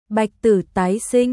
Bạch Tử tái sinh,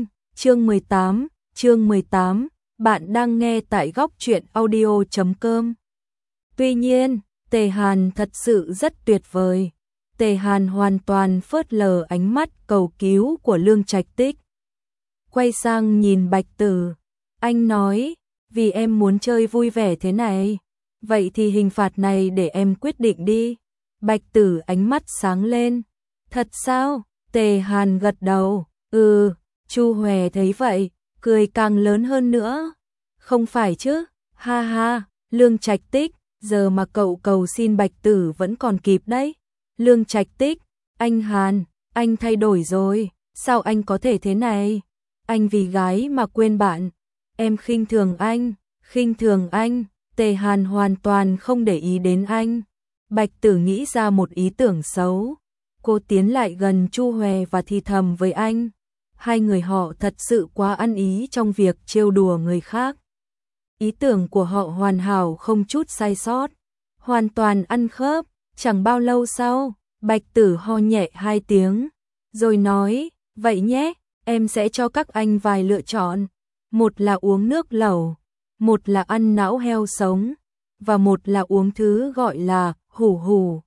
chương 18, bạn đang nghe tại góc truyện audio.com. Tuy nhiên, Tề Hàn thật sự rất tuyệt vời. Tề Hàn hoàn toàn phớt lờ ánh mắt cầu cứu của Lương Trạch Tích. Quay sang nhìn Bạch Tử, anh nói, vì em muốn chơi vui vẻ thế này, vậy thì hình phạt này để em quyết định đi. Bạch Tử ánh mắt sáng lên, thật sao? Tề Hàn gật đầu, Chu Hòe thấy vậy, cười càng lớn hơn nữa. Không phải chứ, ha ha, Lương Trạch Tích, giờ mà cậu cầu xin Bạch Tử vẫn còn kịp đấy. Lương Trạch Tích, anh Hàn, anh thay đổi rồi, sao anh có thể thế này? Anh vì gái mà quên bạn, em khinh thường anh, Tề Hàn hoàn toàn không để ý đến anh. Bạch Tử nghĩ ra một ý tưởng xấu. Cô tiến lại gần Chu Hòe và thì thầm với anh. Hai người họ thật sự quá ăn ý trong việc trêu đùa người khác. Ý tưởng của họ hoàn hảo không chút sai sót, hoàn toàn ăn khớp. Chẳng bao lâu sau, Bạch Tử ho nhẹ 2 tiếng, rồi nói, vậy nhé, em sẽ cho các anh vài lựa chọn. Một là uống nước lẩu, một là ăn não heo sống, và một là uống thứ gọi là hủ hủ.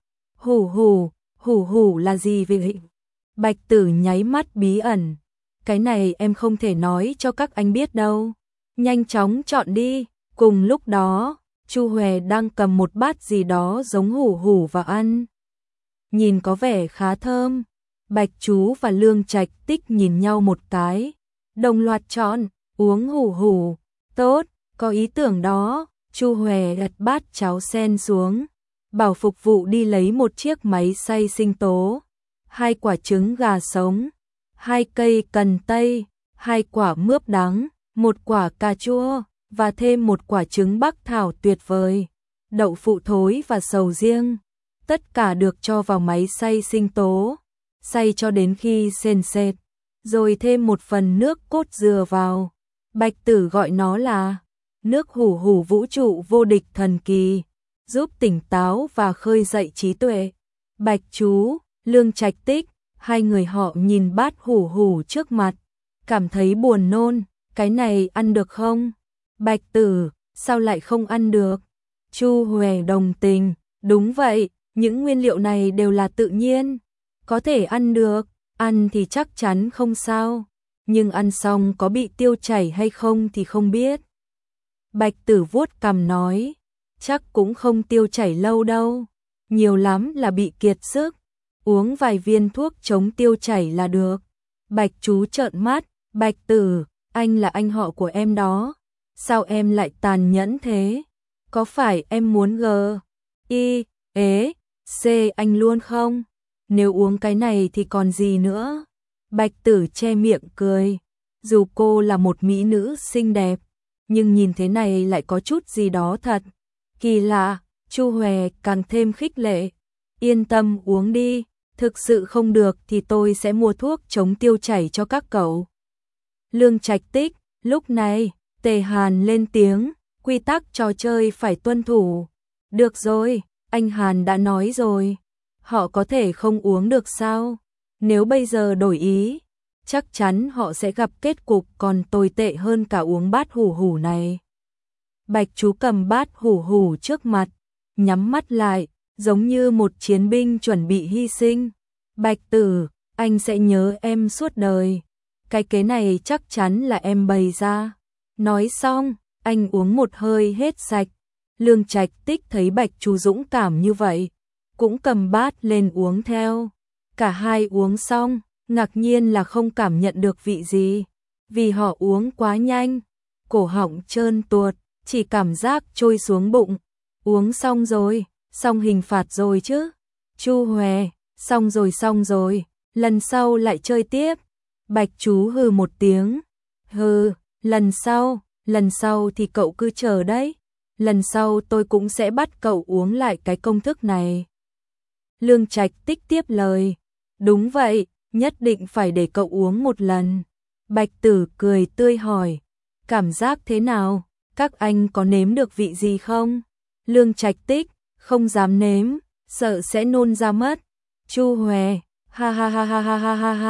Hủ hủ là gì vậy? Bạch Tử nháy mắt bí ẩn. Cái này em không thể nói cho các anh biết đâu. Nhanh chóng chọn đi. Cùng lúc đó, Chu Hòe đang cầm một bát gì đó giống hủ hủ và ăn. Nhìn có vẻ khá thơm. Bạch Chú và Lương Trạch Tích nhìn nhau một cái. Đồng loạt chọn, uống hủ hủ. Tốt, có ý tưởng đó. Chu Hòe đặt bát cháo sen xuống, bảo phục vụ đi lấy một chiếc máy xay sinh tố, 2 quả trứng gà sống, 2 cây cần tây, 2 quả mướp đắng, 1 quả cà chua và thêm 1 quả trứng bắc thảo tuyệt vời, đậu phụ thối và sầu riêng. Tất cả được cho vào máy xay sinh tố, xay cho đến khi sền sệt, rồi thêm 1 phần nước cốt dừa vào. Bạch Tử gọi nó là nước hủ hủ vũ trụ vô địch thần kỳ, giúp tỉnh táo và khơi dậy trí tuệ. Bạch Chú, Lương Trạch Tích, hai người họ nhìn bát hủ hủ trước mặt, cảm thấy buồn nôn, cái này ăn được không? Bạch Tử, sao lại không ăn được? Chu Hòe đồng tình, đúng vậy, những nguyên liệu này đều là tự nhiên, có thể ăn được, ăn thì chắc chắn không sao, nhưng ăn xong có bị tiêu chảy hay không thì không biết. Bạch Tử vuốt cằm nói, chắc cũng không tiêu chảy lâu đâu, nhiều lắm là bị kiệt sức, uống vài viên thuốc chống tiêu chảy là được. Bạch Chú trợn mắt, Bạch Tử, anh là anh họ của em đó, sao em lại tàn nhẫn thế? Có phải em muốn C anh luôn không? Nếu uống cái này thì còn gì nữa? Bạch Tử che miệng cười, dù cô là một mỹ nữ xinh đẹp, nhưng nhìn thế này lại có chút gì đó thật kỳ lạ. Chu Hòe càng thêm khích lệ, yên tâm uống đi, thực sự không được thì tôi sẽ mua thuốc chống tiêu chảy cho các cậu. Lương Trạch Tích, lúc này, Tề Hàn lên tiếng, quy tắc trò chơi phải tuân thủ. Được rồi, anh Hàn đã nói rồi, họ có thể không uống được sao? Nếu bây giờ đổi ý, chắc chắn họ sẽ gặp kết cục còn tồi tệ hơn cả uống bát hủ hủ này. Bạch Chú cầm bát hủ hủ trước mặt, nhắm mắt lại, giống như một chiến binh chuẩn bị hy sinh. Bạch Tử, anh sẽ nhớ em suốt đời. Cái kế này chắc chắn là em bày ra. Nói xong, anh uống một hơi hết sạch. Lương Trạch Tích thấy Bạch Chú dũng cảm như vậy, cũng cầm bát lên uống theo. Cả hai uống xong, ngạc nhiên là không cảm nhận được vị gì, vì họ uống quá nhanh, cổ họng trơn tuột, chỉ cảm giác trôi xuống bụng. Uống xong rồi, xong hình phạt rồi chứ? Chu Hòe, xong rồi, lần sau lại chơi tiếp. Bạch Chú hừ một tiếng, lần sau thì cậu cứ chờ đấy, lần sau tôi cũng sẽ bắt cậu uống lại cái công thức này. Lương Trạch Tích tiếp lời, đúng vậy, nhất định phải để cậu uống một lần. Bạch Tử cười tươi hỏi, cảm giác thế nào? Các anh có nếm được vị gì không? Lương Trạch Tích, không dám nếm, sợ sẽ nôn ra mất. Chu Hòe, ha ha ha ha ha ha ha ha.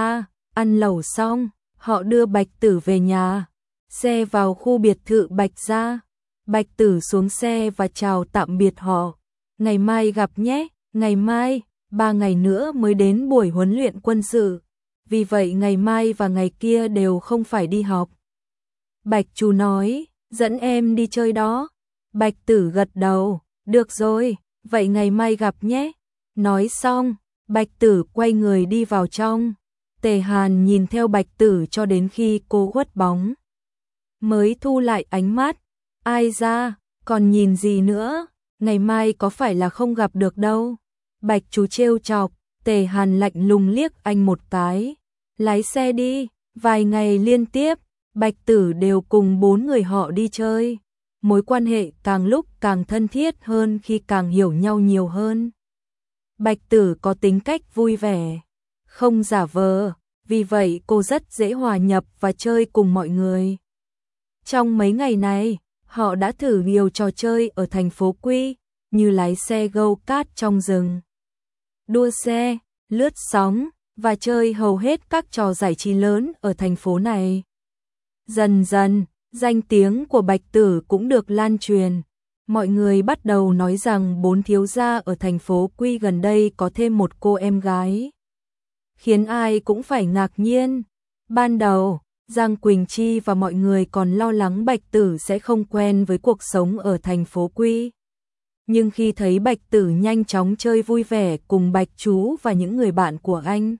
Ăn lẩu xong, họ đưa Bạch Tử về nhà. Xe vào khu biệt thự Bạch gia. Bạch Tử xuống xe và chào tạm biệt họ. Ngày mai gặp nhé, ngày mai, 3 ngày nữa mới đến buổi huấn luyện quân sự. Vì vậy ngày mai và ngày kia đều không phải đi học. Bạch Chú nói, dẫn em đi chơi đó. Bạch Tử gật đầu, được rồi, vậy ngày mai gặp nhé. Nói xong, Bạch Tử quay người đi vào trong. Tề Hàn nhìn theo Bạch Tử cho đến khi cô khuất bóng, mới thu lại ánh mắt. Ai ra, còn nhìn gì nữa, ngày mai có phải là không gặp được đâu. Bạch Chú trêu chọc, Tề Hàn lạnh lùng liếc anh một cái. Lái xe đi, vài ngày liên tiếp, Bạch Tử đều cùng 4 người họ đi chơi. Mối quan hệ càng lúc càng thân thiết hơn khi càng hiểu nhau nhiều hơn. Bạch Tử có tính cách vui vẻ, không giả vờ, vì vậy cô rất dễ hòa nhập và chơi cùng mọi người. Trong mấy ngày này, họ đã thử nhiều trò chơi ở thành phố Quy, như lái xe go-kart trong rừng, đua xe, lướt sóng, và chơi hầu hết các trò giải trí lớn ở thành phố này. Dần dần, danh tiếng của Bạch Tử cũng được lan truyền. Mọi người bắt đầu nói rằng 4 thiếu gia ở thành phố Quy gần đây có thêm một cô em gái, khiến ai cũng phải ngạc nhiên. Ban đầu, Giang Quỳnh Chi và mọi người còn lo lắng Bạch Tử sẽ không quen với cuộc sống ở thành phố Quy. Nhưng khi thấy Bạch Tử nhanh chóng chơi vui vẻ cùng Bạch Chú và những người bạn của anh,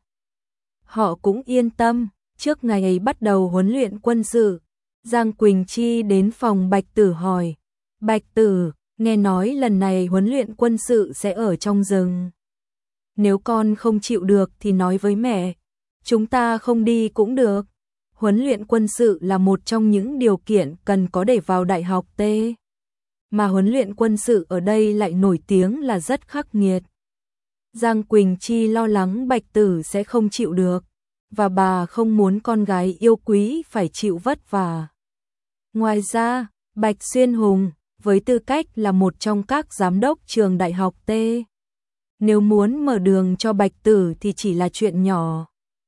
họ cũng yên tâm. Trước ngày ấy bắt đầu huấn luyện quân sự, Giang Quỳnh Chi đến phòng Bạch Tử hỏi, Bạch Tử, nghe nói lần này huấn luyện quân sự sẽ ở trong rừng. Nếu con không chịu được thì nói với mẹ, chúng ta không đi cũng được. Huấn luyện quân sự là một trong những điều kiện cần có để vào đại học T. Mà huấn luyện quân sự ở đây lại nổi tiếng là rất khắc nghiệt. Giang Quỳnh Chi lo lắng Bạch Tử sẽ không chịu được, và bà không muốn con gái yêu quý phải chịu vất vả. Ngoài ra, Bạch Xuyên Hùng, với tư cách là một trong các giám đốc trường đại học T, nếu muốn mở đường cho Bạch Tử thì chỉ là chuyện nhỏ.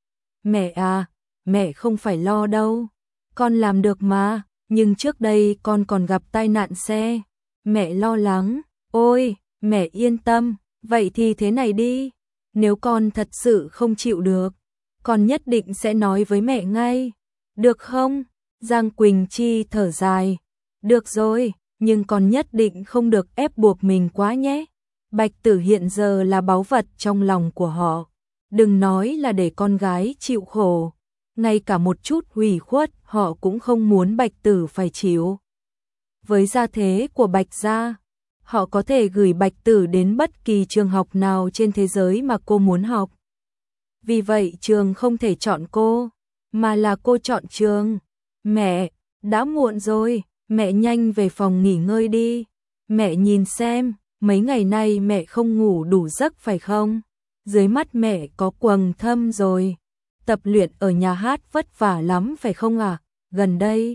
Mẹ à, mẹ không phải lo đâu, con làm được mà, nhưng trước đây con còn gặp tai nạn xe, mẹ lo lắng. Ôi, mẹ yên tâm, vậy thì thế này đi, nếu con thật sự không chịu được, con nhất định sẽ nói với mẹ ngay, được không? Giang Quỳnh Chi thở dài, được rồi, nhưng con nhất định không được ép buộc mình quá nhé. Bạch Tử hiện giờ là báu vật trong lòng của họ, đừng nói là để con gái chịu khổ, ngay cả một chút ủy khuất họ cũng không muốn Bạch Tử phải chịu. Với gia thế của Bạch gia, họ có thể gửi Bạch Tử đến bất kỳ trường học nào trên thế giới mà cô muốn học. Vì vậy trường không thể chọn cô, mà là cô chọn trường. Mẹ, đã muộn rồi, mẹ nhanh về phòng nghỉ ngơi đi. Mẹ nhìn xem, mấy ngày nay mẹ không ngủ đủ giấc phải không? Dưới mắt mẹ có quầng thâm rồi. Tập luyện ở nhà hát vất vả lắm phải không à? Gần đây,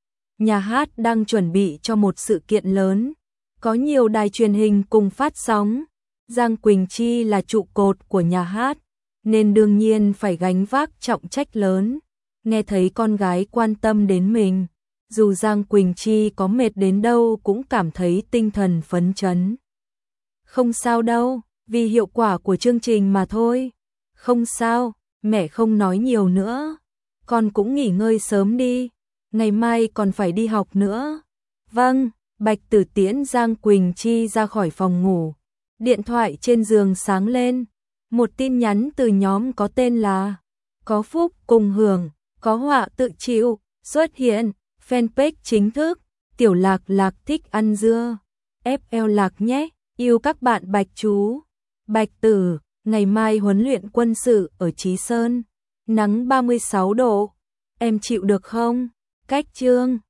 nhà hát đang chuẩn bị cho một sự kiện lớn, có nhiều đài truyền hình cùng phát sóng. Giang Quỳnh Chi là trụ cột của nhà hát, nên đương nhiên phải gánh vác trọng trách lớn. Nghe thấy con gái quan tâm đến mình, dù Giang Quỳnh Chi có mệt đến đâu cũng cảm thấy tinh thần phấn chấn. Không sao đâu, vì hiệu quả của chương trình mà thôi. Không sao, mẹ không nói nhiều nữa. Con cũng nghỉ ngơi sớm đi, ngày mai còn phải đi học nữa. Vâng, Bạch Tử tiễn Giang Quỳnh Chi ra khỏi phòng ngủ. Điện thoại trên giường sáng lên, một tin nhắn từ nhóm có tên là Có Phúc Cùng Hưởng, Có Họa Tự Chịu, xuất hiện, fanpage chính thức, Tiểu Lạc Lạc thích ăn dưa, FL Lạc nhé, yêu các bạn Bạch Chú. Bạch Tử, ngày mai huấn luyện quân sự ở Chí Sơn, nắng 36 độ, em chịu được không? Cách chương